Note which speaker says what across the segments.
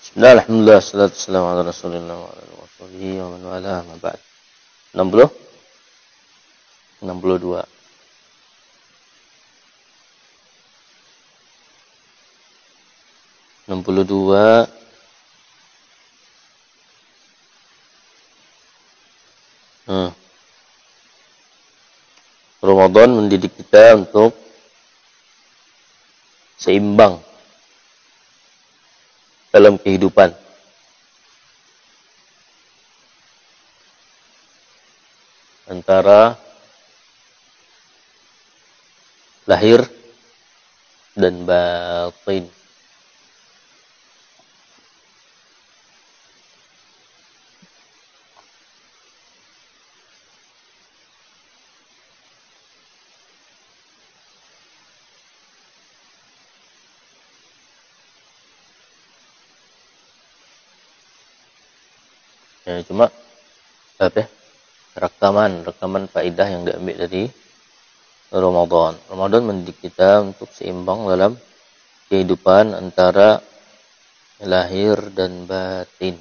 Speaker 1: Nah, alhamdulillah, salatu wassalamu ala rasulillah wa ala alihi wa man wala ma ba'd. 60? 62. Ramadan mendidik kita untuk seimbang dalam kehidupan. Antara lahir dan batin. Ya, cuma rekaman faedah yang diambil dari Ramadan. Ramadan mendidik kita untuk seimbang dalam kehidupan antara lahir dan batin.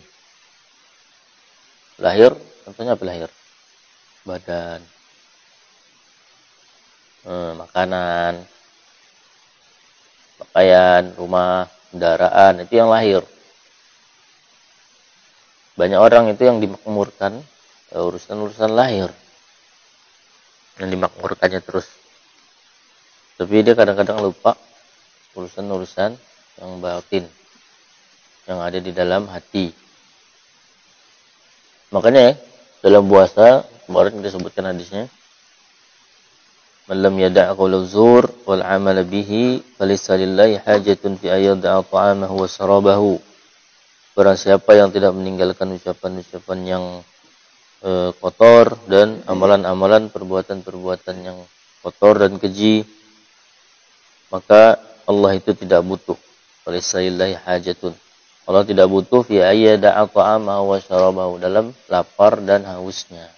Speaker 1: Lahir, contohnya apa lahir? Badan, makanan, pakaian, rumah, kendaraan, itu yang lahir. Banyak orang itu yang dimakmurkan urusan-urusan lahir, yang dimakmurkannya terus. Tapi dia kadang-kadang lupa urusan-urusan yang batin, yang ada di dalam hati. Makanya dalam puasa, kemarin kita sebutkan hadisnya, man lam yada' qawla zur wal 'amala bihi falaysa lillahi hajatun fi ayyada'a ta'amahu wa syarabahu. Barang siapa yang tidak meninggalkan ucapan-ucapan yang kotor dan amalan-amalan perbuatan-perbuatan yang kotor dan keji, maka Allah itu tidak butuh. Falaysa lillahi hajatun. Allah tidak butuh fi ayyada'a ta'amahu wa syarabahu, dalam lapar dan hausnya.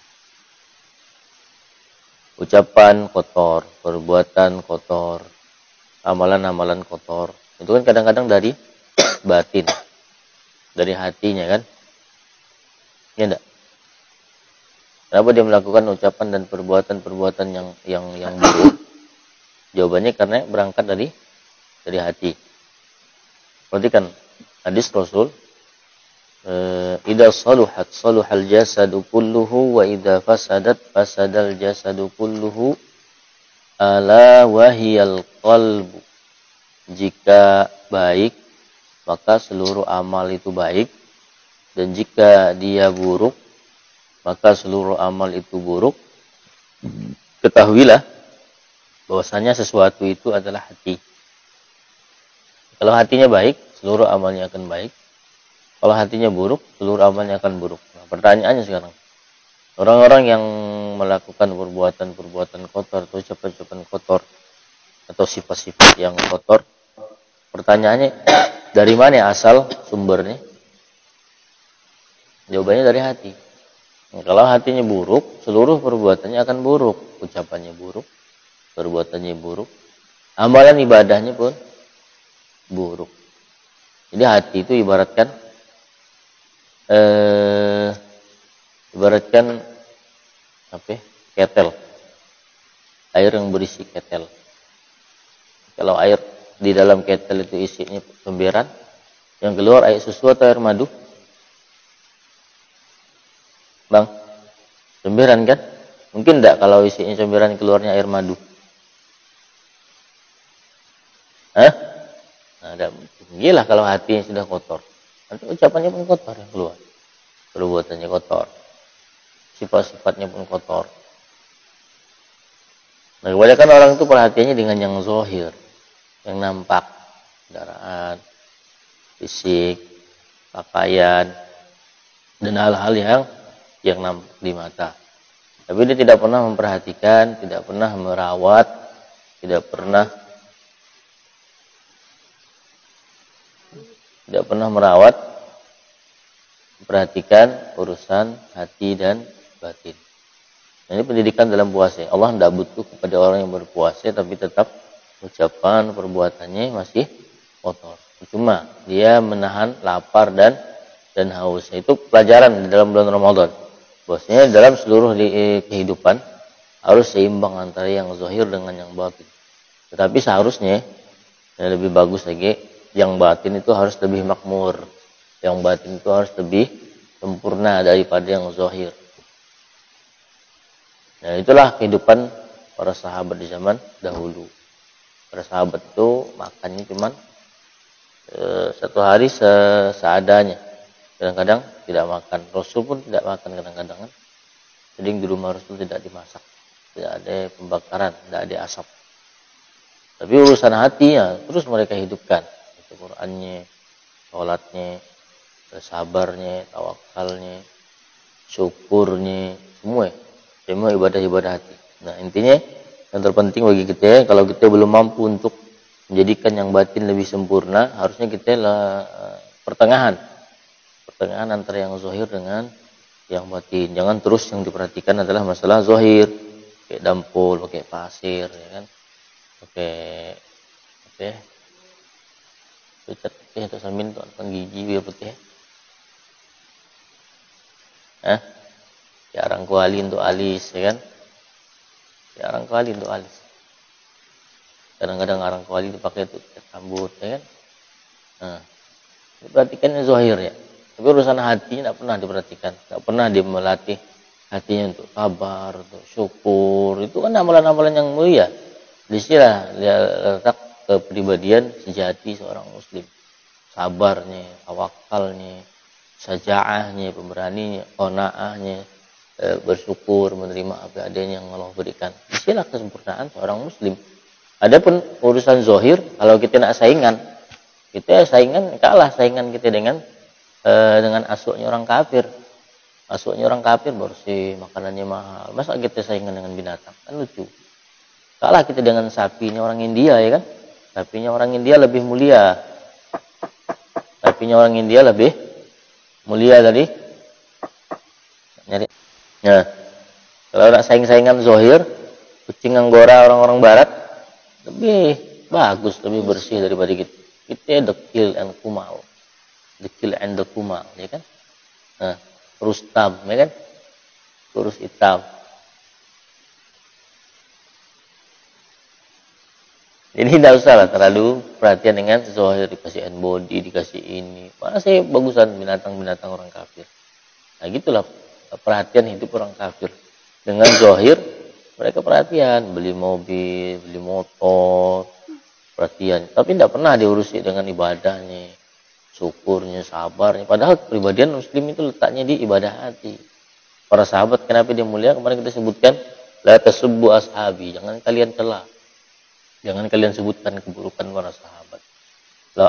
Speaker 1: Ucapan kotor, perbuatan kotor, amalan-amalan kotor. Itu kan kadang-kadang dari batin, dari hatinya kan? Ya enggak? Kenapa dia melakukan ucapan dan perbuatan-perbuatan yang buruk? Jawabannya karena berangkat dari hati. Perhatikan hadis Rasul, idza saluhat saluhal jasadu kulluhu wa idza fasadat fasadal jasadu kulluhu ala wahiyal qalbu. Jika baik, maka seluruh amal itu baik, dan jika dia buruk, maka seluruh amal itu buruk. Ketahuilah bahwasanya sesuatu itu adalah hati. Kalau hatinya baik, seluruh amalnya akan baik. Kalau hatinya buruk, seluruh amalnya akan buruk. Nah, pertanyaannya sekarang, orang-orang yang melakukan perbuatan-perbuatan kotor atau ucapan-ucapan kotor atau sifat-sifat yang kotor, pertanyaannya, dari mana asal sumbernya? Jawabannya dari hati. Nah, kalau hatinya buruk, seluruh perbuatannya akan buruk. Ucapannya buruk, perbuatannya buruk, amalan ibadahnya pun buruk. Jadi hati itu ibaratkan ketel. Air yang berisi ketel. Kalau air di dalam ketel itu isinya comberan, yang keluar air susu atau air madu? Bang, comberan kan? Mungkin enggak kalau isinya comberan keluarnya air madu? Hah? Nah, enggak mungkin. Gila kalau hatinya sudah kotor. Nanti ucapannya pun kotor yang keluar. Perbuatannya kotor. Sifat-sifatnya pun kotor. Nah, kebanyakan orang itu perhatiannya dengan yang zahir, yang nampak, kendaraan, fisik, pakaian, dan hal-hal yang nampak di mata. Tapi dia tidak pernah memperhatikan, tidak pernah merawat, tidak pernah merawat, memperhatikan urusan hati dan batin. Nah, ini pendidikan dalam puasa. Allah tidak butuh kepada orang yang berpuasa, tapi tetap ucapan, perbuatannya masih kotor. Cuma dia menahan lapar dan haus. Itu pelajaran di dalam bulan Ramadan. Bahwasanya dalam seluruh kehidupan harus seimbang antara yang zahir dengan yang batin. Tetapi seharusnya yang lebih bagus lagi, yang batin itu harus lebih makmur. Yang batin itu harus lebih sempurna daripada yang zahir. Nah, itulah kehidupan para sahabat di zaman dahulu. Para sahabat itu makannya cuman satu hari seadanya. Kadang-kadang tidak makan. Rasul pun tidak makan kadang-kadang kan. Jadi di rumah Rasul tidak dimasak. Tidak ada pembakaran, tidak ada asap. Tapi urusan hatinya terus mereka hidupkan. Al-Qur'annya, sholatnya, sabarnya, tawakalnya, syukurnya, semua ibadah-ibadah hati. Nah, intinya yang terpenting bagi kita, kalau kita belum mampu untuk menjadikan yang batin lebih sempurna, harusnya kita pertengahan antara yang zahir dengan yang batin. Jangan terus yang diperhatikan adalah masalah zahir, kayak dampul, pakai pasir, ya kan, pakai pucat putih atau samin untuk gigi biar putih. Ya arang kuali untuk alis, ya kan? Ya arang kuali untuk alis. Kadang-kadang arang kuali dipakai untuk rambut, ya kan? Nah, diperhatikan zahir ya. Tapi urusan hati tidak pernah diperhatikan, tidak pernah dia melatih hatinya untuk sabar, untuk syukur. Itu kan amalan-amalan yang mulia. Disinilah dia letak kepribadian sejati seorang muslim. Sabarnya, tawakalnya, sajaahnya, pemberaninya, qanaahnya, bersyukur, menerima apa adanya yang Allah berikan. Disinilah kesempurnaan seorang muslim. Adapun urusan zahir, kalau kita nak saingan, kita kalah saingan kita dengan asuknya orang kafir. Asuknya orang kafir bersih, makanannya mahal. Masa kita saingan dengan binatang? Kan lucu. Kalah kita dengan sapinya orang India, ya kan? Sapinya orang India lebih mulia. Sapinya orang India lebih mulia dari nyari. Nah, kalau nak saing-saingan zahir, kucing anggora orang-orang barat lebih bagus, lebih bersih daripada kita. Kita dekil and kumal. Dekil and kumal, ya kan? Nah, Rustam, ya kan? Kurus hitam. Jadi tidak usah lah terlalu perhatian dengan zahir, dikasih hand body, dikasih ini. Masih bagusan binatang-binatang orang kafir. Nah, gitulah perhatian hidup orang kafir. Dengan zahir mereka perhatian, beli mobil, beli motor, perhatian. Tapi tidak pernah diurusi dengan ibadahnya, syukurnya, sabarnya. Padahal kepribadian muslim itu letaknya di ibadah hati. Para sahabat kenapa dia mulia? Kemarin kita sebutkan, la tasubbu ashabi, jangan kalian celah. Jangan kalian sebutkan keburukan para sahabat. Lau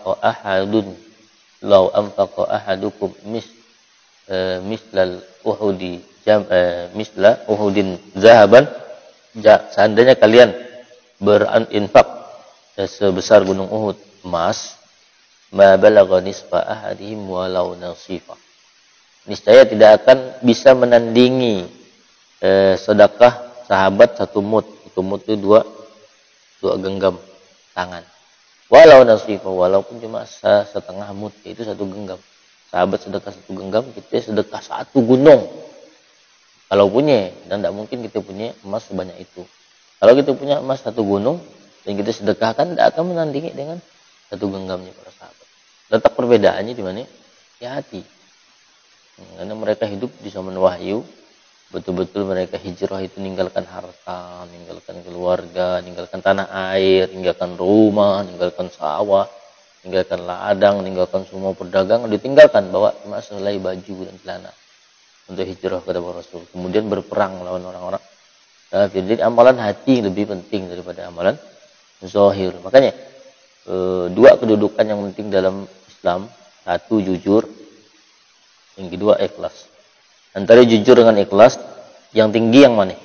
Speaker 1: anfaqa ahadukum mislal uhudi misla uhudin zahaban, seandainya kalian berinfak sebesar gunung Uhud emas, ma balagha nisfa ahadihim walau nasifa. Niscaya tidak akan bisa menandingi sedekah sahabat satu mud. Satu mud itu dua genggam tangan. Walau nasifa, walaupun cuma setengah mud, itu satu genggam. Sahabat sedekah satu genggam, kita sedekah satu gunung. Kalau punya, dan tidak mungkin kita punya emas sebanyak itu. Kalau kita punya emas satu gunung, dan kita sedekahkan, tidak akan menandingi dengan satu genggamnya para sahabat. Letak perbedaannya di mana? Ya hati. Karena mereka hidup di zaman wahyu, betul-betul mereka hijrah itu ninggalkan harta, ninggalkan keluarga, ninggalkan tanah air, ninggalkan rumah, ninggalkan sawah, ninggalkan ladang, ninggalkan semua perdagangan, ditinggalkan, bawa cuma selai baju dan celana untuk hijrah kepada Rasul. Kemudian berperang melawan orang-orang kafir. Jadi amalan hati lebih penting daripada amalan zahir. Makanya dua kedudukan yang penting dalam Islam, satu jujur, yang kedua ikhlas. Antara jujur dengan ikhlas, yang tinggi yang mana?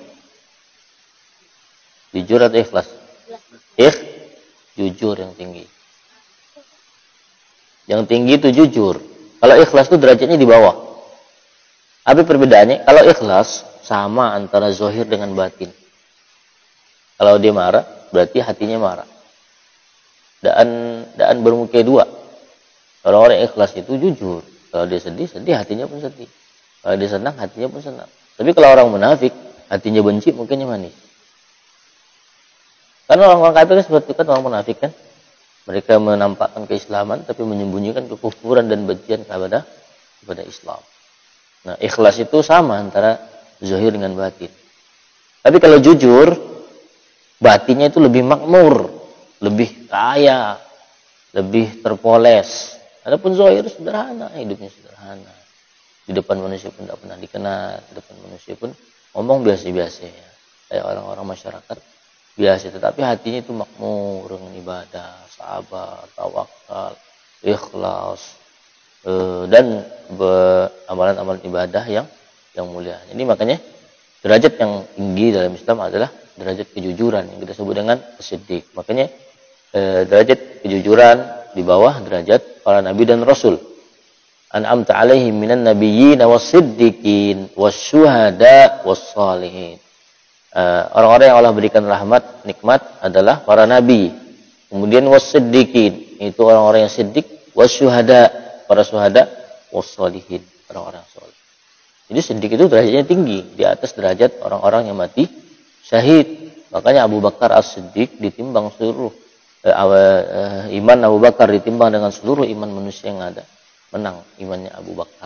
Speaker 1: Jujur atau ikhlas? Jujur yang tinggi. Yang tinggi itu jujur. Kalau ikhlas itu derajatnya di bawah. Apa perbedaannya? Kalau ikhlas sama antara zahir dengan batin. Kalau dia marah, berarti hatinya marah. daan bermuka dua. Orang-orang yang ikhlas itu jujur. Kalau dia sedih, hatinya pun sedih. Kalau dia senang, hatinya pun senang. Tapi kalau orang munafik, hatinya benci, mukanya manis. Karena orang-orang kafir kan seperti itu kan, orang munafik kan. Mereka menampakkan keislaman, tapi menyembunyikan kekufuran dan bencian kepada Islam. Nah, ikhlas itu sama antara zahir dengan batin. Tapi kalau jujur, batinnya itu lebih makmur, lebih kaya, lebih terpoles. Adapun zahir sederhana, hidupnya sederhana. Di depan manusia pun tidak pernah dikenal, di depan manusia pun ngomong biasa-biasa ya. Kayak orang-orang masyarakat biasa, tetapi hatinya itu makmur dengan ibadah, sabar, tawakal, ikhlas, dan amalan-amalan ibadah yang mulia. Jadi makanya derajat yang tinggi dalam Islam adalah derajat kejujuran yang kita sebut dengan siddiq. Makanya derajat kejujuran di bawah derajat para nabi dan rasul. An'amta 'alaihim minan nabiyyin was-siddiqin wasyuhada was-shalihin. Orang-orang yang Allah berikan rahmat, nikmat adalah para nabi. Kemudian was-siddiqin, itu orang-orang yang siddiq, wasyuhada, para syuhada, was-shalihin, orang-orang saleh. Jadi siddiq itu derajatnya tinggi, di atas derajat orang-orang yang mati syahid. Makanya Abu Bakar As-Siddiq ditimbang seluruh iman Abu Bakar ditimbang dengan seluruh iman manusia yang ada. Menang imannya Abu Bakar.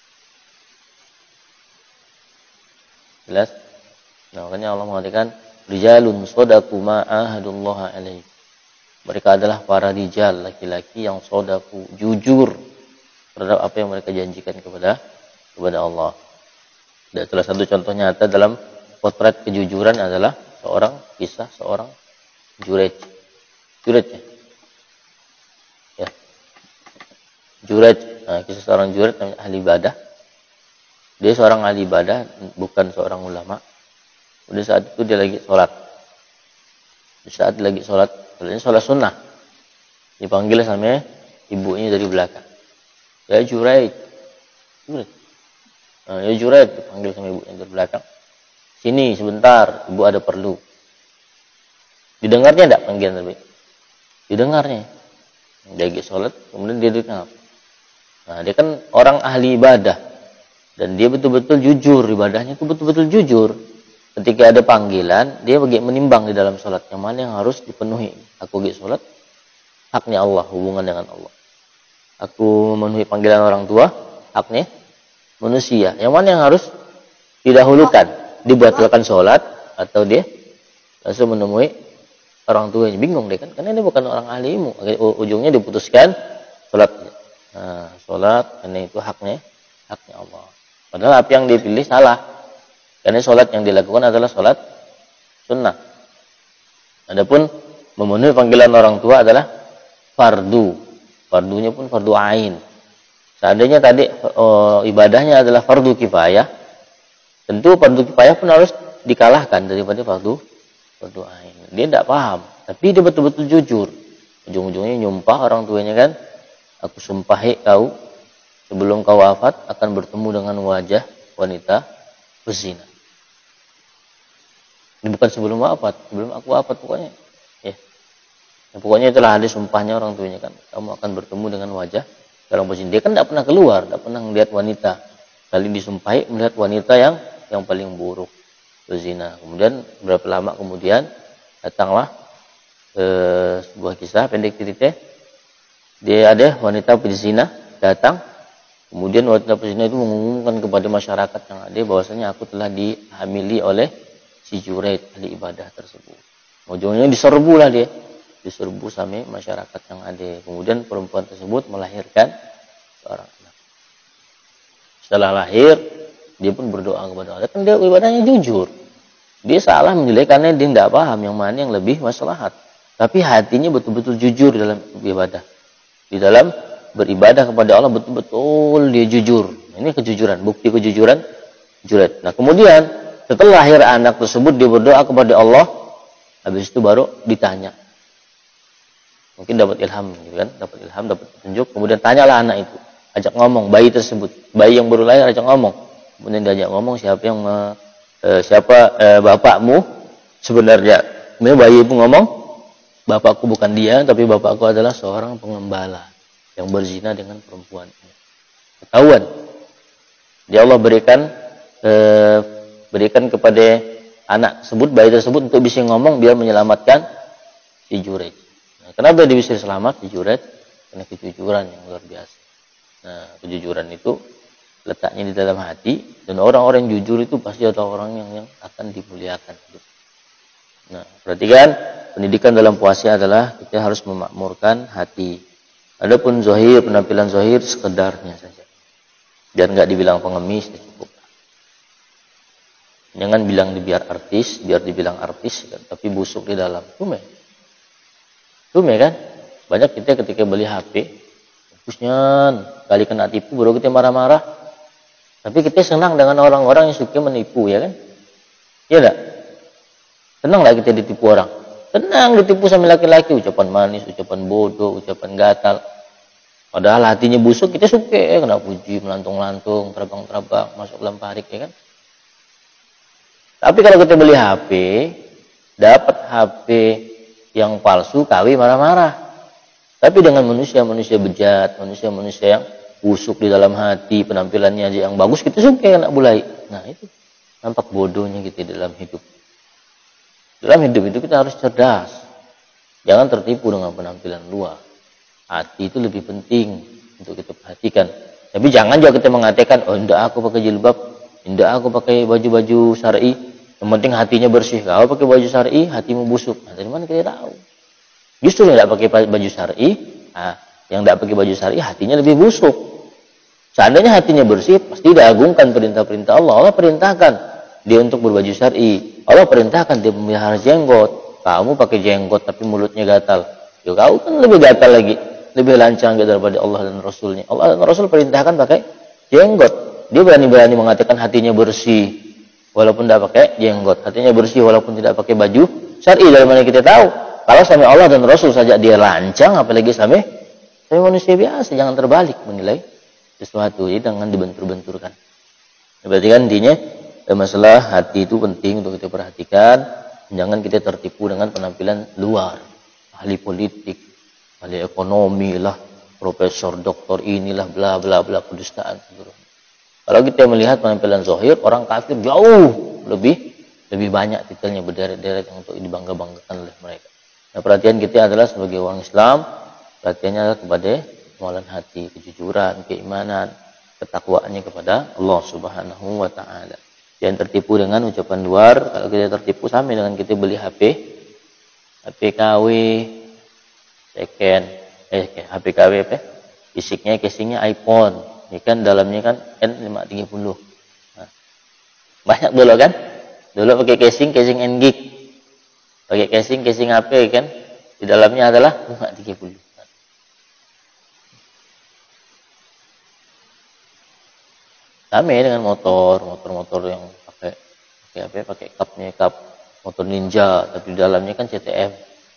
Speaker 1: Jelas? Nah, makanya Allah mengatakan rijalun shadaqu ma ahadullah alaihi. Mereka adalah para rijal, laki-laki yang shadaqu, jujur terhadap apa yang mereka janjikan kepada Allah. Dan salah satu contoh nyata dalam potret kejujuran adalah kisah seorang Jurej. Jurej ya? Ya. Jurej. Nah, kisah seorang Jurej namanya ahli ibadah. Dia seorang ahli ibadah, bukan seorang ulama. Pada saat itu dia lagi sholat. Di saat dia lagi sholat, sholat sunnah. Dipanggil sama ibunya dari belakang. Ya Jurej. Jurej. Nah, ya Jurej dipanggil sama ibunya dari belakang. Sini sebentar, ibu ada perlu. Didengarnya enggak panggilan Nabi? Didengarnya. Dia lagi sholat, kemudian dia dengar. Nah, dia kan orang ahli ibadah. Dan dia betul-betul jujur, ibadahnya itu betul-betul jujur. Ketika ada panggilan, dia bagi menimbang di dalam sholat. Yang mana yang harus dipenuhi. Aku lagi sholat, haknya Allah, hubungan dengan Allah. Aku memenuhi panggilan orang tua, haknya manusia. Yang mana yang harus didahulukan? Dibatalkan sholat, atau dia langsung menemui orang tuanya. Bingung deh kan, karena dia bukan orang ahli ilmu. Ujungnya diputuskan sholat. Nah, sholat, karena itu haknya Allah. Padahal apa yang dipilih salah. Karena sholat yang dilakukan adalah sholat sunnah. Adapun memenuhi panggilan orang tua adalah fardu. Fardunya pun fardu ain. Seandainya tadi ibadahnya adalah fardu kifayah, tentu fardu kifayah pun harus dikalahkan daripada fardu ain. Dia tidak paham, tapi dia betul-betul jujur. Ujung-ujungnya nyumpah orang tuanya kan, aku sumpahi kau sebelum kau wafat akan bertemu dengan wajah wanita berzina. Ini bukan sebelum wafat, sebelum aku wafat pokoknya. Ya. Nah, pokoknya itulah hadis sumpahnya orang tuanya kan, kamu akan bertemu dengan wajah orang berzina. Dia kan tidak pernah keluar, tidak pernah melihat wanita. Kali disumpahi melihat wanita yang paling buruk, berzina. Kemudian berapa lama kemudian datanglah sebuah kisah pendek cerita. Dia ada wanita pezina datang, kemudian wanita pezina itu mengumumkan kepada masyarakat yang ada bahwasanya aku telah dihamili oleh si Jurej, ahli ibadah tersebut. Ujungnya diserbulah dia, diserbu sama masyarakat yang ada. Kemudian perempuan tersebut melahirkan seorang anak. Setelah lahir, dia pun berdoa kepada Allah. Kan dia ibadahnya jujur. Dia salah menilai karena dia tidak paham yang mana yang lebih maslahat. Tapi hatinya betul-betul jujur dalam ibadah. Di dalam beribadah kepada Allah betul-betul dia jujur. Ini kejujuran, bukti kejujuran Jurej. Nah, kemudian setelah lahir anak tersebut dia berdoa kepada Allah. Habis itu baru ditanya. Mungkin dapat ilham gitu kan, dapat ilham, dapat petunjuk. Kemudian tanyalah anak itu, ajak ngomong bayi tersebut. Bayi yang baru lahir ajak ngomong. Kemudian diajak ngomong siapa bapakmu sebenarnya. Kemudian bayi itu ngomong, bapakku bukan dia, tapi bapakku adalah seorang pengembala yang berzina dengan perempuan. Ketahuan. Dia Allah berikan kepada anak tersebut, bayi tersebut untuk bisa ngomong biar menyelamatkan si Jurej. Nah, kenapa dia bisa selamat si Jurej? Karena kejujuran yang luar biasa. Nah, kejujuran itu letaknya di dalam hati, dan orang-orang yang jujur itu pasti adalah orang yang akan dimuliakan. Nah, perhatikan, pendidikan dalam puasa adalah kita harus memakmurkan hati. Adapun zahir, penampilan zahir sekedarnya saja. Biar nggak dibilang pengemis, cukup. Jangan bilang biar dibilang artis, tapi busuk di dalam. Tume kan? Banyak kita ketika beli HP, bagusnya kali kena tipu, baru kita marah-marah. Tapi kita senang dengan orang-orang yang suka menipu, ya kan? Iya enggak? Senang enggak kita ditipu orang? Senang ditipu sama laki-laki, ucapan manis, ucapan bodoh, ucapan gatal. Padahal hatinya busuk, kita suka, ya, kena puji, melantung-lantung, terbang-terbang, masuk dalam parik, ya kan? Tapi kalau kita beli HP, dapat HP yang palsu, kawi marah-marah. Tapi dengan manusia-manusia bejat, manusia-manusia yang busuk di dalam hati, penampilannya aja yang bagus, kita suka anak bulai. Nah, itu nampak bodohnya kita dalam hidup. Dalam hidup itu kita harus cerdas. Jangan tertipu dengan penampilan luar. Hati itu lebih penting untuk kita perhatikan. Tapi jangan juga kita mengatakan, oh enggak aku pakai jilbab, enggak aku pakai baju-baju syar'i, yang penting hatinya bersih. Kalau pakai baju syar'i, hatimu busuk. Nah, dari mana kita tahu? Justru yang tidak pakai baju syar'i, yang tidak pakai baju syar'i hatinya lebih busuk. Seandainya hatinya bersih, pasti diagungkan perintah-perintah Allah. Allah perintahkan dia untuk berbaju syar'i. Allah perintahkan dia memelihara jenggot. Kamu pakai jenggot tapi mulutnya gatal. Ya kau kan lebih gatal lagi, lebih lancang daripada Allah dan Rasulnya. Allah dan Rasul perintahkan pakai jenggot. Dia berani-berani mengatakan hatinya bersih, walaupun tidak pakai jenggot. Hatinya bersih walaupun tidak pakai baju syar'i. Dari mana kita tahu? Kalau sama Allah dan Rasul saja dia lancang, apalagi sama manusia biasa. Jangan terbalik menilai sesuatu. Jadi jangan dibentur-benturkan. Berarti kan intinya masalah hati itu penting untuk kita perhatikan. Jangan kita tertipu dengan penampilan luar. Ahli politik, ahli ekonomi lah, profesor, doktor inilah, bla bla bla, kedustaan. Kalau kita melihat penampilan zahir, orang kafir jauh lebih banyak titelnya berderet-deret untuk dibangga-banggakan oleh mereka. Nah, perhatian kita adalah sebagai orang Islam, perhatiannya adalah kepada amalan hati, kejujuran, keimanan, ketakwaannya kepada Allah Subhanahu wa taala. Jangan tertipu dengan ucapan luar. Kalau kita tertipu sama dengan kita beli HP KW second, HP KW apa? Fisiknya, casingnya iPhone. Ini kan dalamnya kan N530. Nah, banyak dulu kan? Dulu pakai casing NGig. Pakai casing HP kan? Di dalamnya adalah 530. Sama dengan motor yang pakai kap motor Ninja, tapi di dalamnya kan CTM.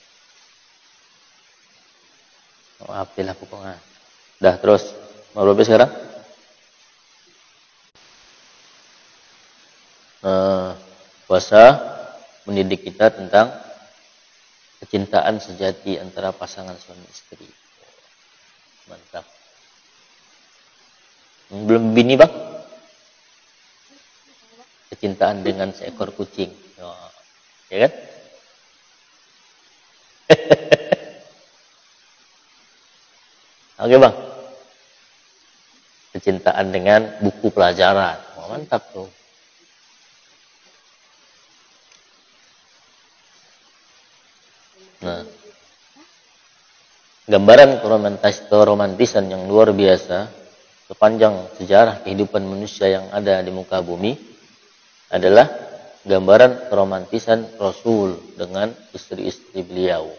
Speaker 1: Maaf lah pokoknya. Dah terus mau berapa sekarang? Puasa mendidik kita tentang kecintaan sejati antara pasangan suami istri. Mantap. Belum bini bang? Kecintaan dengan seekor kucing. Oh, ya kan? Oke bang. Kecintaan dengan buku pelajaran. Oh, mantap tuh. Nah, gambaran keromantisan yang luar biasa sepanjang sejarah kehidupan manusia yang ada di muka bumi adalah gambaran keromantisan Rasul dengan istri-istri beliau.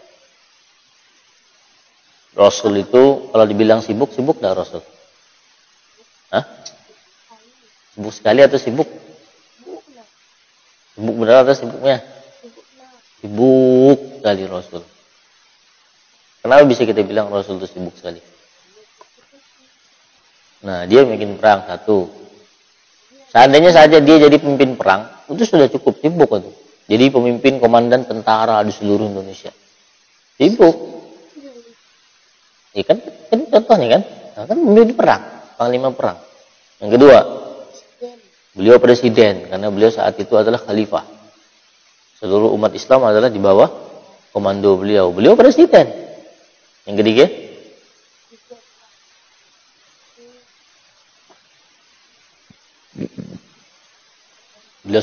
Speaker 1: Rasul itu kalau dibilang sibuk dah Rasul. Hah? Sibuk sekali atau sibuk? Sibuk benar atau sibuknya? Sibuk sekali Rasul. Kenapa bisa kita bilang Rasul itu sibuk sekali? Nah, dia bikin perang satu. Seandainya saja dia jadi pemimpin perang, itu sudah cukup sibuk itu. Jadi pemimpin komandan tentara di seluruh Indonesia. Sibuk. Ya kan contohnya kan. Nah, kan beliau di perang, panglima perang. Yang kedua, beliau presiden karena beliau saat itu adalah khalifah. Seluruh umat Islam adalah di bawah komando beliau. Beliau presiden. Yang ketiga, beliau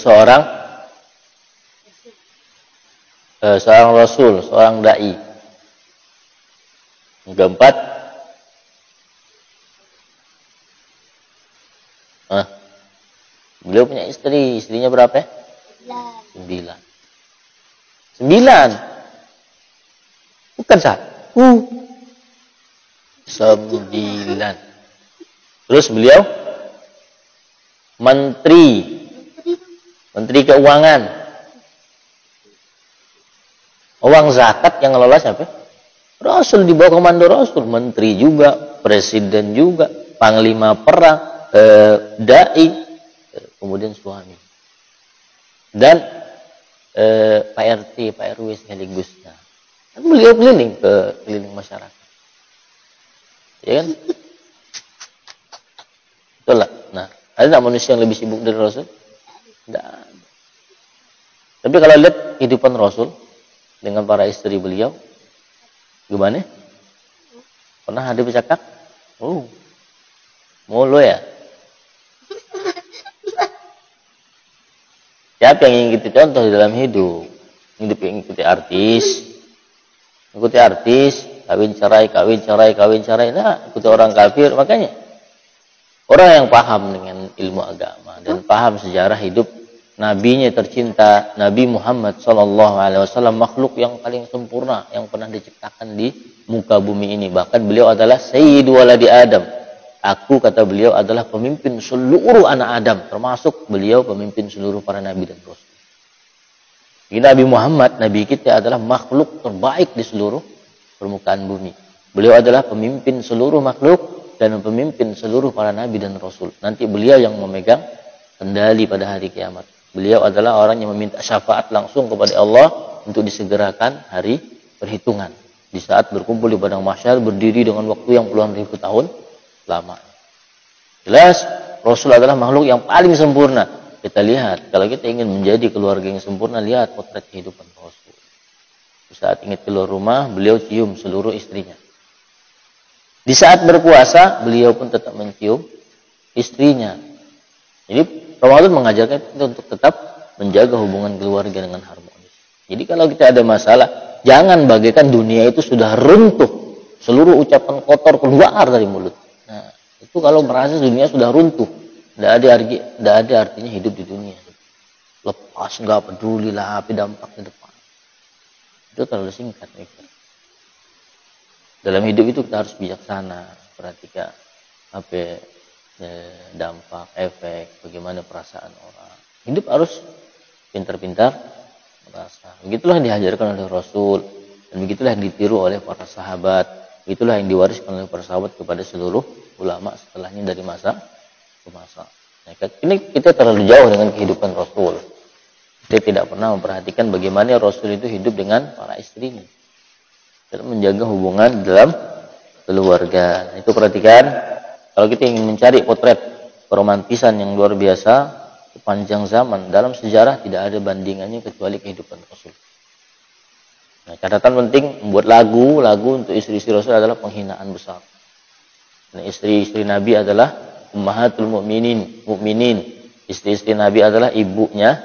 Speaker 1: seorang rasul, seorang dai. Yang keempat, beliau punya istri. Istrinya berapa? 9. 9. Bukan 1. 9. Terus beliau menteri keuangan. Uang zakat yang ngelola siapa? Rasul, di bawah komando Rasul. Menteri juga, presiden juga, panglima perang, dai, kemudian suami. Dan Pak RT, Pak RW sekaligus. Nah, beliau keliling masyarakat. Ya kan? Betul lah. Nah, ada tak manusia yang lebih sibuk dari Rasul? Tidak ada. Tapi kalau lihat kehidupan Rasul dengan para istri beliau, gimana? Pernah ada bercakap? Mulu ya? Siapa yang ingin kita contoh di dalam hidup? Hidup yang ikuti artis, kawin cerai. Nah, ikuti orang kafir. Makanya orang yang paham dengan ilmu agama dan paham sejarah hidup nabinya tercinta, Nabi Muhammad SAW, makhluk yang paling sempurna yang pernah diciptakan di muka bumi ini. Bahkan beliau adalah Sayyidu waladi Adam. Aku, kata beliau, adalah pemimpin seluruh anak Adam, termasuk beliau pemimpin seluruh para nabi dan rasul. Nabi Muhammad, nabi kita, adalah makhluk terbaik di seluruh permukaan bumi. Beliau adalah pemimpin seluruh makhluk dan pemimpin seluruh para nabi dan rasul. Nanti beliau yang memegang kendali pada hari kiamat. Beliau adalah orang yang meminta syafaat langsung kepada Allah untuk disegerakan hari perhitungan. Di saat berkumpul di padang mahsyar, berdiri dengan waktu yang puluhan ribu tahun lama. Jelas Rasul adalah makhluk yang paling sempurna. Kita lihat, kalau kita ingin menjadi keluarga yang sempurna, lihat potret kehidupan Rasul. Di saat ingin keluar rumah, beliau cium seluruh istrinya. Di saat berpuasa, beliau pun tetap mencium istrinya. Jadi Ramadan mengajarkan kita untuk tetap menjaga hubungan keluarga dengan harmonis. Jadi kalau kita ada masalah, jangan bagaikan dunia itu sudah runtuh. Seluruh ucapan kotor keluar dari mulut. Nah, itu kalau merasa dunia sudah runtuh, tidak ada artinya hidup di dunia. Lepas, nggak peduli lah apa dampaknya depan. Itu terlalu singkat. Dalam hidup itu kita harus bijaksana, perhatikan apa dampak, efek, bagaimana perasaan orang. Hidup harus pintar-pintar merasa. Begitulah yang diajarkan oleh Rasul, dan begitulah yang ditiru oleh para sahabat. Itulah yang diwariskan oleh para sahabat kepada seluruh ulama setelahnya dari masa ke masa. Nah, ini kita terlalu jauh dengan kehidupan Rasul. Kita tidak pernah memperhatikan bagaimana Rasul itu hidup dengan para istrinya. Dan menjaga hubungan dalam keluarga. Nah, itu perhatikan. Kalau kita ingin mencari potret keromantisan yang luar biasa, sepanjang zaman, dalam sejarah tidak ada bandingannya kecuali kehidupan Rasul. Nah, catatan penting, membuat lagu untuk istri-istri Rasul adalah penghinaan besar. Nah, istri-istri Nabi adalah ummahatul mukminin. Istri-istri Nabi adalah ibunya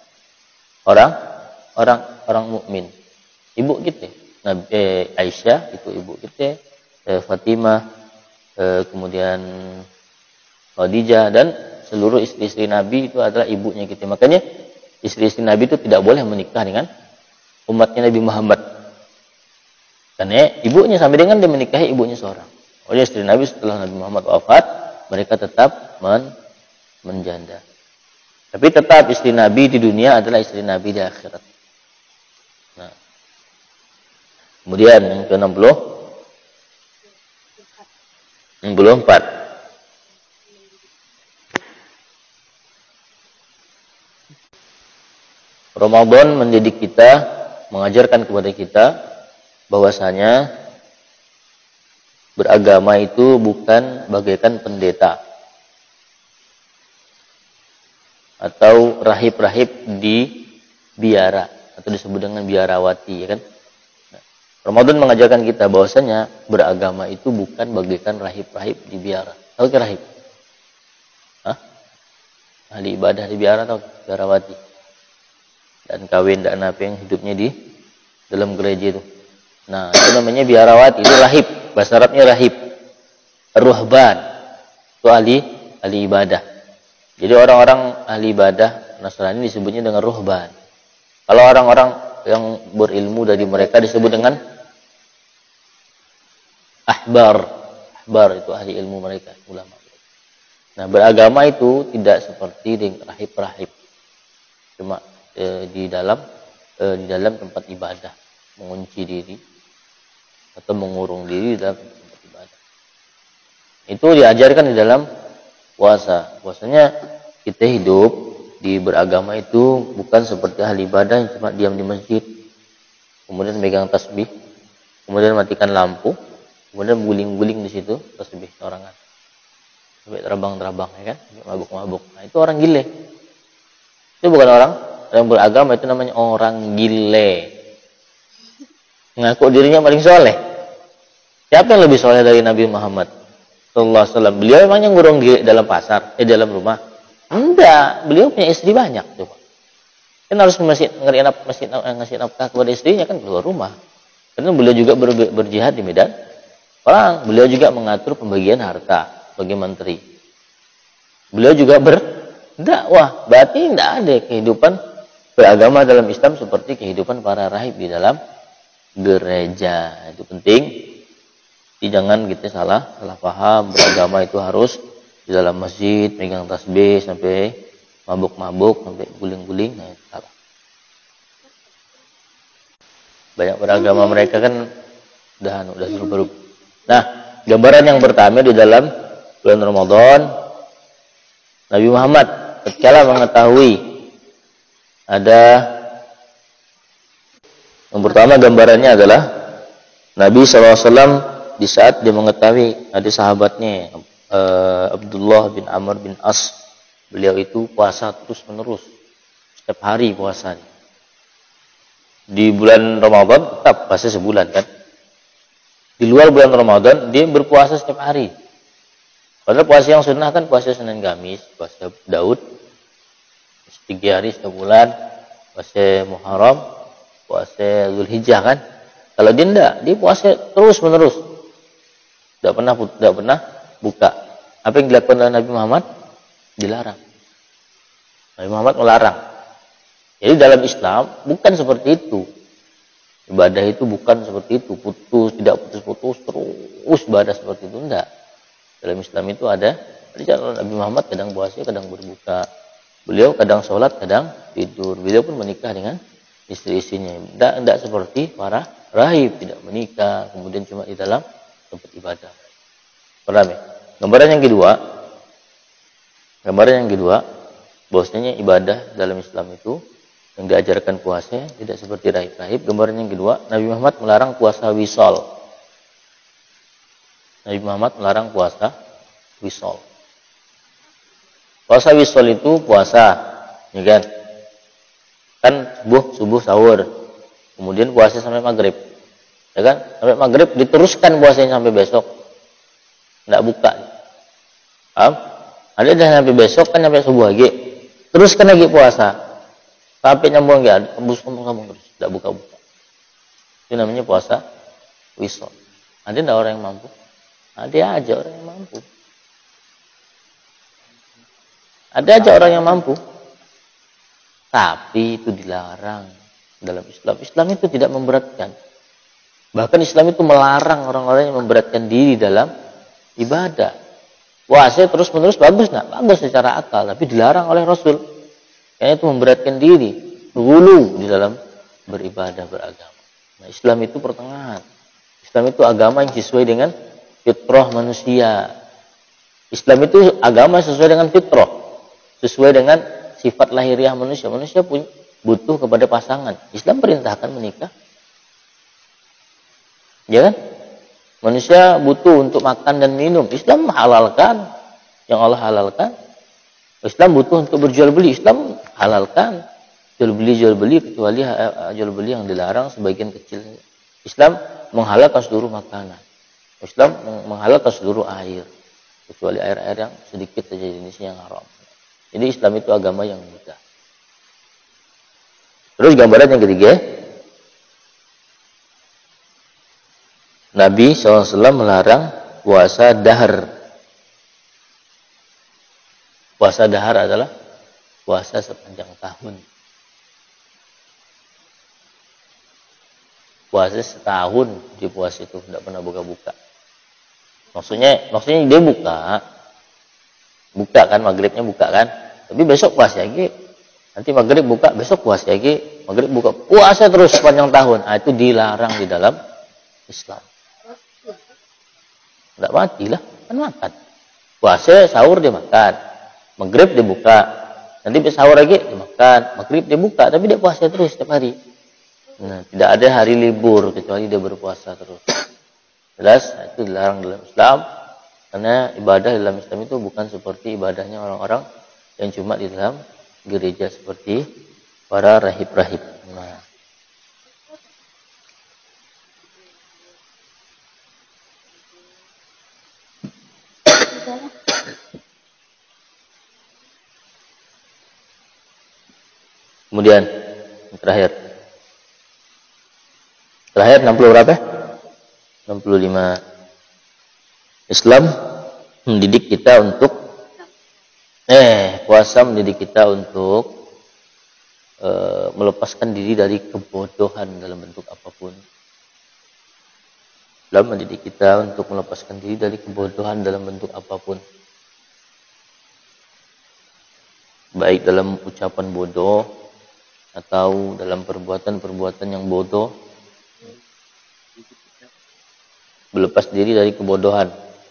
Speaker 1: orang mukmin. Ibu kita, Nabi Aisyah itu ibu kita, Fatimah, kemudian Khadijah, dan seluruh istri-istri Nabi itu adalah ibunya kita. Makanya istri-istri Nabi itu tidak boleh menikah dengan umatnya Nabi Muhammad. Karena ibunya sampai dengan dia menikahi ibunya seorang. Oleh istri Nabi setelah Nabi Muhammad wafat, mereka tetap menjanda. Tapi tetap istri Nabi di dunia adalah istri Nabi di akhirat. Nah, kemudian yang ke-64. Ramadan mendidik kita, mengajarkan kepada kita bahwasanya beragama itu bukan bagaikan pendeta atau rahib-rahib di biara atau disebut dengan biarawati, ya kan? Nah, Ramadan mengajarkan kita bahwasanya beragama itu bukan bagaikan rahib-rahib di biara. Tahu ke rahib? Hah? Ahli ibadah di biara atau biarawati? Dan kawin dan apa yang hidupnya di dalam gereja itu. Nah, itu namanya biarawati, itu rahib. Bahasa Arabnya rahib. Ruhban. Itu ahli ibadah. Jadi orang-orang ahli ibadah Nasrani disebutnya dengan ruhban. Kalau orang-orang yang berilmu dari mereka disebut dengan ahbar. Ahbar itu ahli ilmu mereka, ulama. Nah, beragama itu tidak seperti dengan rahib-rahib. Cuma di dalam tempat ibadah, mengunci diri atau mengurung diri di dalam tempat ibadah. Itu diajarkan di dalam puasa. Puasanya kita hidup di beragama itu bukan seperti ahli ibadah yang cuma diam di masjid, kemudian megang tasbih, kemudian matikan lampu, kemudian guling-guling di situ tasbih orangan, sampai terbang-terbang, ya kan, mabuk-mabuk. Nah, itu orang gile. Itu bukan orang yang beragama, itu namanya orang gile. Ngaku dirinya paling soleh. Siapa yang lebih soleh dari Nabi Muhammad sallallahu alaihi wasallam? Beliau emangnya ngurung di dalam pasar, dalam rumah? Enggak, beliau punya istri banyak tuh. Kan harus ngasih nafkah kepada istrinya, kan keluar rumah. Karena beliau juga berjihad di medan perang. Beliau juga mengatur pembagian harta bagi menteri. Beliau juga berdakwah. Berarti tidak ada kehidupan beragama dalam Islam seperti kehidupan para rahib di dalam gereja. Itu penting. Jangan kita salah paham. Beragama itu harus di dalam masjid, megang tasbih sampai mabuk-mabuk, sampai guling-guling. Nah, itu salah. Banyak beragama mereka kan udah berubah. Nah, gambaran yang pertama di dalam bulan Ramadan, Nabi Muhammad ketika mengetahui ada yang pertama gambarannya adalah Nabi SAW di saat dia mengetahui ada sahabatnya Abdullah bin Amr bin As, beliau itu puasa terus menerus setiap hari puasa. Di bulan Ramadan tetap puasa sebulan kan. Di luar bulan Ramadan dia berpuasa setiap hari. Padahal puasa yang sunnah kan puasa Senin Kamis, puasa Daud 3 hari setiap bulan, puasa Muharram, puasa Zulhijjah kan. Kalau dia enggak, dia puasa terus menerus. Tidak pernah buka. Apa yang dilakukan oleh Nabi Muhammad? Dilarang. Nabi Muhammad melarang. Jadi dalam Islam bukan seperti itu. Ibadah itu bukan seperti itu. Tidak putus-putus, terus ibadah seperti itu. Enggak. Dalam Islam itu ada Nabi Muhammad kadang puasa, kadang berbuka. Beliau kadang sholat, kadang tidur. Beliau pun menikah dengan istri-istrinya. Tidak seperti para rahib, tidak menikah, kemudian cuma di dalam tempat ibadah. Paham ya? Gambaran yang kedua, bahwasanya ibadah dalam Islam itu yang diajarkan puasa tidak seperti rahib-rahib. Gambaran yang kedua, Nabi Muhammad melarang puasa wisol. Nabi Muhammad melarang puasa wisol. Puasa wisol itu puasa, ya kan? Kan subuh sahur, kemudian puasa sampai maghrib, ya kan? Sampai maghrib diteruskan puasanya sampai besok, nggak buka. Paham? Ada dah sampai besok kan sampai subuh lagi, teruskan lagi puasa sampai nyambung lagi, sambung terus, nggak buka-buka. Itu namanya puasa wisol. Ada nggak orang yang mampu? Ada aja orang yang mampu. Ada aja orang yang mampu. Tapi itu dilarang dalam Islam. Islam itu tidak memberatkan. Bahkan Islam itu melarang orang-orang yang memberatkan diri dalam ibadah. Puasa terus-menerus bagus nggak? Bagus secara akal. Tapi dilarang oleh Rasul. Karena itu memberatkan diri. Hulu di dalam beribadah, beragama. Nah, Islam itu pertengahan. Islam itu agama yang sesuai dengan fitrah manusia. Islam itu agama sesuai dengan fitrah, sesuai dengan sifat lahiriah manusia. Manusia butuh kepada pasangan. Islam perintahkan menikah. Ya kan? Manusia butuh untuk makan dan minum. Islam halalkan yang Allah halalkan. Islam butuh untuk berjual beli. Islam halalkan jual beli kecuali jual beli yang dilarang sebagian kecil. Islam menghalalkan seluruh makanan. Islam menghalalkan seluruh air kecuali air-air yang sedikit saja jenisnya yang haram. Jadi Islam itu agama yang mudah. Terus gambaran yang ketiga, Nabi SAW melarang puasa dahar. Puasa dahar adalah puasa sepanjang tahun. Puasa setahun di puasa itu tidak pernah buka-buka. Maksudnya dia buka kan, maghribnya buka kan, tapi besok puasa lagi. Nanti maghrib buka, besok puasa lagi, maghrib buka, puasa terus sepanjang tahun. Itu dilarang di dalam Islam. Tidak matilah, kan makan. Puasa sahur dia makan, maghrib dia buka, nanti sahur lagi dia makan, maghrib dia buka, tapi dia puasa terus setiap hari. Nah, tidak ada hari libur kecuali dia berpuasa terus. Jelas, itu dilarang dalam Islam. Karena ibadah dalam Islam itu bukan seperti ibadahnya orang-orang yang cuma di dalam gereja seperti para rahib-rahib. Nah. Kemudian terakhir 60 berapa? 65. Islam mendidik kita untuk puasa mendidik kita untuk melepaskan diri dari kebodohan dalam bentuk apapun. Islam mendidik kita untuk melepaskan diri dari kebodohan dalam bentuk apapun. Baik dalam ucapan bodoh atau dalam perbuatan-perbuatan yang bodoh. Melepas diri dari kebodohan.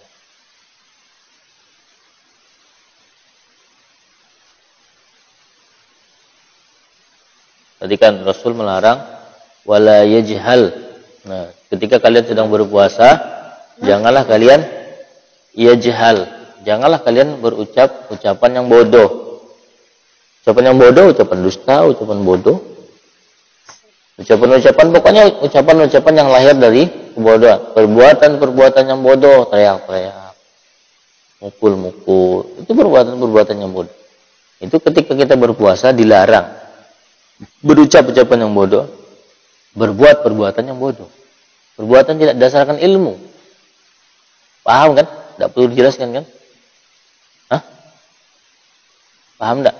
Speaker 1: Tadi kan Rasul melarang wala yajhal. Nah, ketika kalian sedang berpuasa, janganlah kalian yajhal. Janganlah kalian berucap ucapan yang bodoh. Ucapan yang bodoh, ucapan dusta, ucapan bodoh. Ucapan-ucapan, pokoknya ucapan-ucapan yang lahir dari kebodohan. Perbuatan-perbuatan yang bodoh, teriak-teriak, mukul-mukul. Itu perbuatan-perbuatan yang bodoh. Itu ketika kita berpuasa dilarang. Berucap ucapan yang bodoh, berbuat perbuatan yang bodoh. Perbuatan tidak berdasarkan ilmu. Paham kan? Tidak perlu dijelaskan kan? Hah? Paham tidak?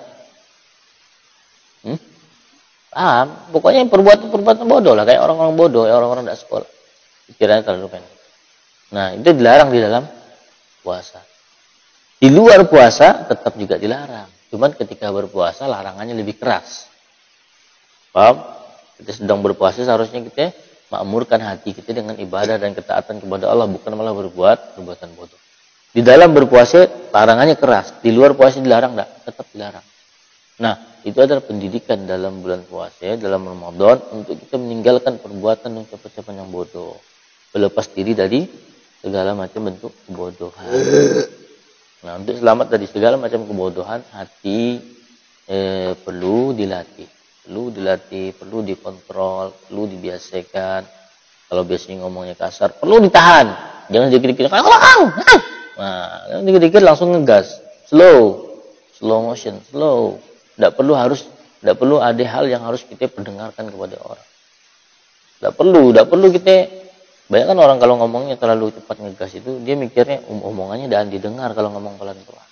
Speaker 1: Paham? Pokoknya perbuatan-perbuatan bodoh lah. Kayak orang-orang bodoh, kayak orang-orang tidak sekolah. Pikirannya terlalu pendek. Nah, itu dilarang di dalam puasa. Di luar puasa tetap juga dilarang. Cuman ketika berpuasa larangannya lebih keras. Paham? Kita sedang berpuasa seharusnya kita makmurkan hati kita dengan ibadah dan ketaatan kepada Allah, bukan malah berbuat perbuatan bodoh. Di dalam berpuasa larangannya keras, di luar puasa dilarang enggak? Tetap dilarang. Nah, itu adalah pendidikan dalam bulan puasa, dalam Ramadan untuk kita meninggalkan perbuatan dan ucapan-ucapan yang bodoh. Melepas diri dari segala macam bentuk kebodohan. Nah, untuk selamat dari segala macam kebodohan, hati perlu dilatih. Perlu dikontrol, perlu dibiasakan. Kalau biasanya ngomongnya kasar, perlu ditahan. Jangan dikit-dikit, nah, dikit-dikit langsung ngegas. Slow motion, slow. Tidak perlu ada hal yang harus kita perdengarkan kepada orang. Tidak perlu kita. Banyak kan orang kalau ngomongnya terlalu cepat ngegas itu, dia mikirnya omongannya dan didengar kalau ngomong pelan-pelan.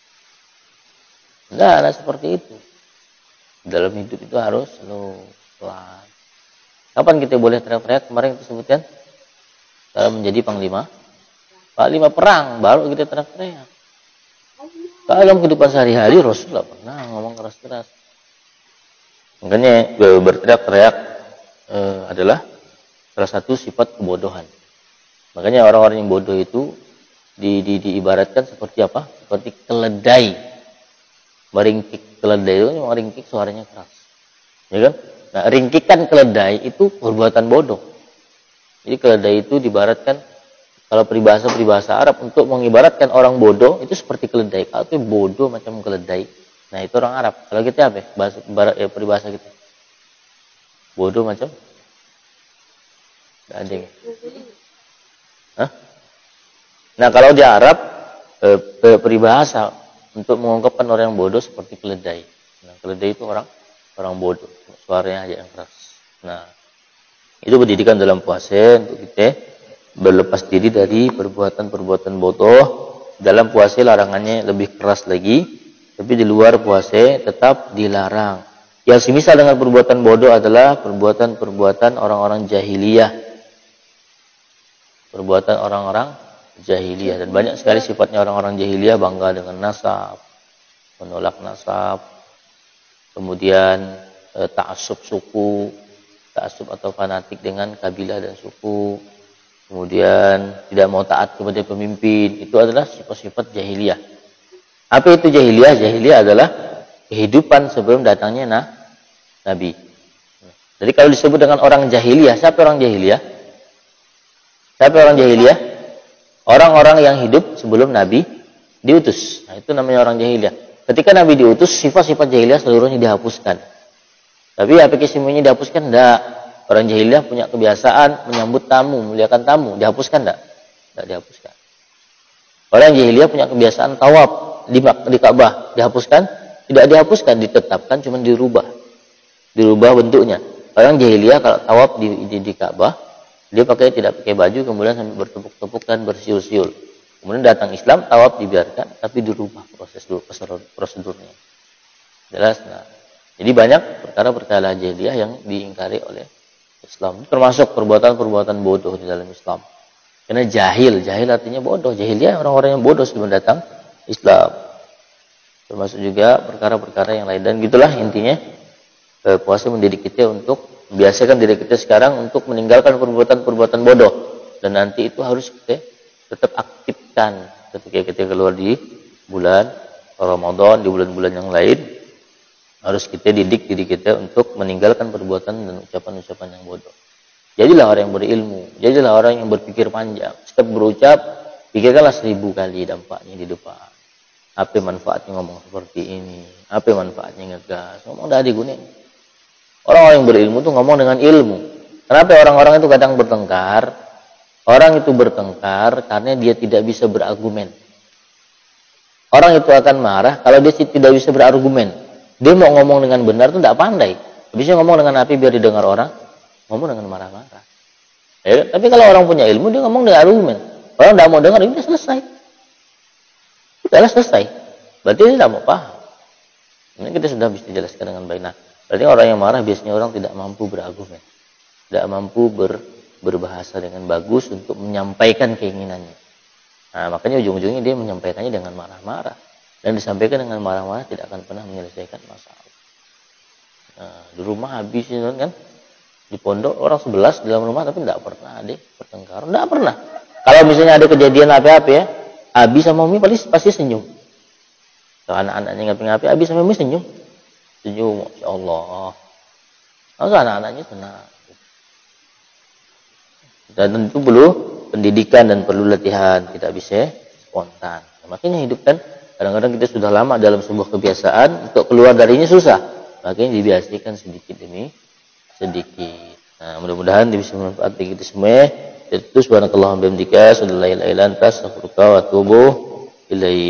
Speaker 1: Enggak seperti itu. Dalam hidup itu harus slow, pelan. Kapan kita boleh teriak-teriak? Kemarin kita sebutkan kalau menjadi panglima perang baru kita teriak-teriak. Dalam kehidupan sehari-hari Rasul tidak pernah ngomong keras-keras. Makanya berteriak-teriak adalah salah satu sifat kebodohan. Makanya orang-orang yang bodoh itu diibaratkan seperti apa? Seperti keledai. Meringkik keledai itu meringkik suaranya keras. Ya kan? Nah, ringkikan keledai itu perbuatan bodoh. Jadi keledai itu diibaratkan, kalau peribahasa Arab untuk mengibaratkan orang bodoh itu seperti keledai. Kalau itu bodoh macam keledai, nah itu orang Arab. Kalau kita apa? Peribahasa kita. Bodoh macam? Nggak ada. Hah? Nah kalau di Arab peribahasa untuk mengungkapkan orang yang bodoh seperti keledai. Nah keledai itu orang bodoh, suaranya aja yang keras. Nah itu pendidikan dalam puasa untuk kita berlepas diri dari perbuatan-perbuatan bodoh. Dalam puasa larangannya lebih keras lagi, tapi di luar puasa tetap dilarang. Yang semisal dengan perbuatan bodoh adalah perbuatan-perbuatan orang-orang jahiliyah. Perbuatan orang-orang jahiliyah, dan banyak sekali sifatnya orang-orang jahiliyah, bangga dengan nasab, menolak nasab, kemudian ta'assub suku, ta'assub atau fanatik dengan kabilah dan suku, kemudian tidak mau taat kepada pemimpin. Itu adalah sifat-sifat jahiliyah. Apa itu jahiliyah? Jahiliyah adalah kehidupan sebelum datangnya Nabi. Jadi kalau disebut dengan orang jahiliyah, siapa orang jahiliyah? Siapa orang jahiliyah? Orang-orang yang hidup sebelum Nabi diutus. Nah, itu namanya orang jahiliyah. Ketika Nabi diutus, sifat-sifat jahiliyah seluruhnya dihapuskan. Tapi apakah semuanya dihapuskan? Tidak. Orang jahiliyah punya kebiasaan menyambut tamu, memuliakan tamu. Dihapuskan tidak? Tidak dihapuskan. Orang jahiliyah punya kebiasaan tawaf di Ka'bah. Dihapuskan? Tidak dihapuskan, ditetapkan, cuma dirubah. Dirubah bentuknya. Orang jahiliyah kalau tawaf di Ka'bah, dia tidak pakai baju, kemudian sambil bertepuk-tepuk dan bersiul-siul. Kemudian datang Islam, tawaf dibiarkan, tapi dirubah prosedurnya. Jelas? Nah, jadi banyak perkara-perkara jahiliyah yang diingkari oleh Islam. Termasuk perbuatan-perbuatan bodoh di dalam Islam. Karena jahil artinya bodoh. Jahiliyah orang-orang yang bodoh sebelum datang Islam. Termasuk juga perkara-perkara yang lain. Dan gitulah intinya, puasa mendidik kita untuk membiasakan diri kita sekarang untuk meninggalkan perbuatan-perbuatan bodoh. Dan nanti itu harus kita tetap aktifkan ketika kita keluar di bulan Ramadan, di bulan-bulan yang lain. Harus kita didik diri kita untuk meninggalkan perbuatan dan ucapan-ucapan yang bodoh. Jadilah orang yang berilmu, jadilah orang yang berpikir panjang. Setiap berucap, pikirkanlah 1000 kali dampaknya di depan. Apa manfaatnya ngomong seperti ini? Apa manfaatnya ngegas? Ngomong dah digunain. Orang-orang yang berilmu itu ngomong dengan ilmu. Kenapa orang-orang itu kadang bertengkar? Orang itu bertengkar karena dia tidak bisa berargumen. Orang itu akan marah kalau dia tidak bisa berargumen. Dia mau ngomong dengan benar itu tidak pandai. Bisa ngomong dengan api biar didengar orang, ngomong dengan marah-marah. Ya, tapi kalau orang punya ilmu, dia ngomong dengan argumen. Orang tidak mau dengar, ini selesai. Sudah selesai. Berarti dia tidak mau paham. Ini kita sudah bisa jelaskan dengan baik. Nah, berarti orang yang marah biasanya orang tidak mampu berargumen. Tidak mampu berbahasa dengan bagus untuk menyampaikan keinginannya. Nah, makanya ujung-ujungnya dia menyampaikannya dengan marah-marah. Dan disampaikan dengan marah-marah tidak akan pernah menyelesaikan masalah. Nah, di rumah habis kan, di pondok orang 11 dalam rumah tapi tidak pernah ada pertengkaran, tidak pernah. Kalau misalnya ada kejadian apa-apa ya, Abi sama Umi pasti senyum. Kalau anak-anaknya ngapain-ngapain, Abi sama Umi senyum, Masya Allah. Lalu anak-anaknya tenang. Dan tentu perlu pendidikan dan perlu latihan, tidak bisa spontan. Nah, makanya hidupkan. Kadang-kadang kita sudah lama dalam sebuah kebiasaan, untuk keluar darinya susah. Makanya dibiasakan sedikit demi sedikit. Nah, mudah-mudahan bisa bermanfaat bagi kita semua. Itu subhanakallahumma wa bihamdika, asyhadu an la ilaha illa anta, astaghfiruka wa atubu ilaik.